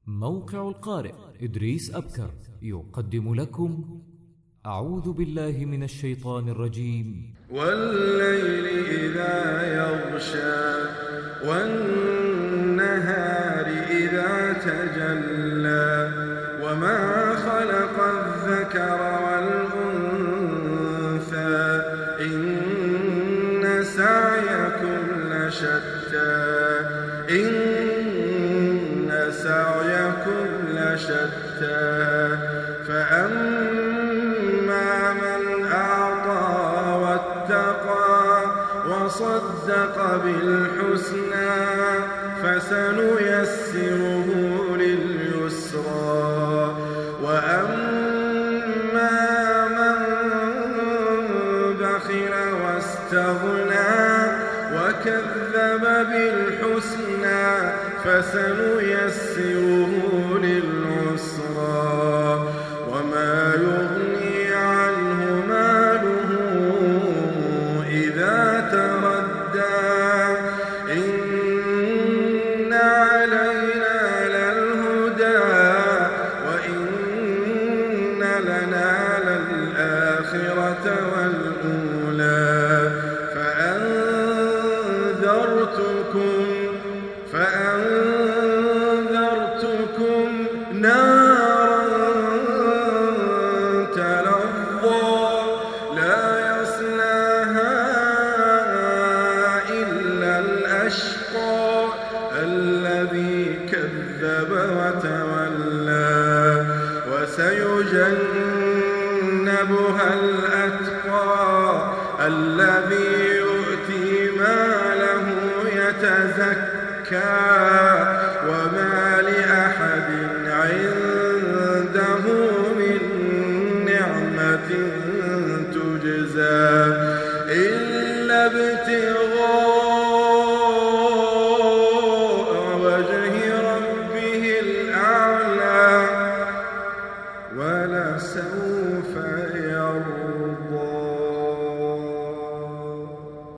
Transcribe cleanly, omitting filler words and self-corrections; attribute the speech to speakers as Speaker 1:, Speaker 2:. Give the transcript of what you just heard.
Speaker 1: موقع القارئ إدريس أبكر يقدم لكم أعوذ بالله من الشيطان الرجيم.
Speaker 2: والليل إذا يغشى والنهار إذا تجلى وما خلق الذكر والأنثى إن سعيكم لشتى فأما من أعطى واتقى وصدق بالحسنى فسنيسره لليسرى وأما من بخل واستغنى وكذب بالحسنى فسنيسره للعسرى وما يغني عنه ماله إذا تردى إن علينا للهدى وإن لنا للآخرة والأولى فأنذرتكم نارا تلظى لا يصلاها إلا الأشقى الذي كذب وتولى وسيجنبها الأتقى الذي يؤتي ماله يتزكى وما لأحد عنده من نعمة تجزى إلا ابتغاء وجه ربه الأعلى ولسوف يرضى.